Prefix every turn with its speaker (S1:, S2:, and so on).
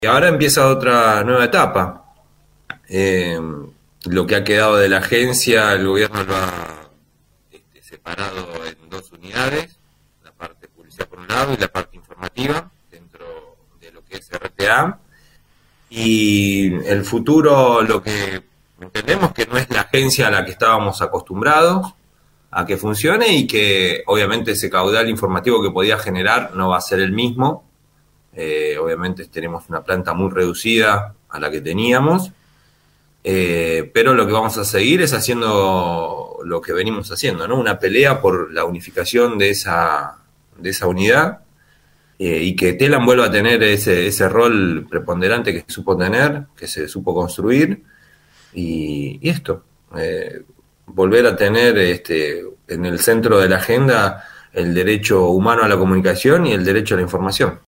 S1: Y ahora empieza otra nueva etapa. Eh, lo que ha quedado de la agencia, el gobierno lo ha separado en dos unidades, la parte de publicidad por un lado y la parte informativa dentro de lo que es RTA. Y el futuro, lo que entendemos que no es la agencia a la que estábamos acostumbrados a que funcione, y que obviamente ese caudal informativo que podía generar no va a ser el mismo. Obviamente tenemos una planta muy reducida a la que teníamos, pero lo que vamos a seguir es haciendo lo que venimos haciendo, ¿no? Una pelea por la unificación de esa unidad, y que Telam vuelva a tener ese rol preponderante que supo tener, que se supo construir, y esto, volver a tener en el centro de la agenda el derecho humano a la comunicación y el derecho a la información.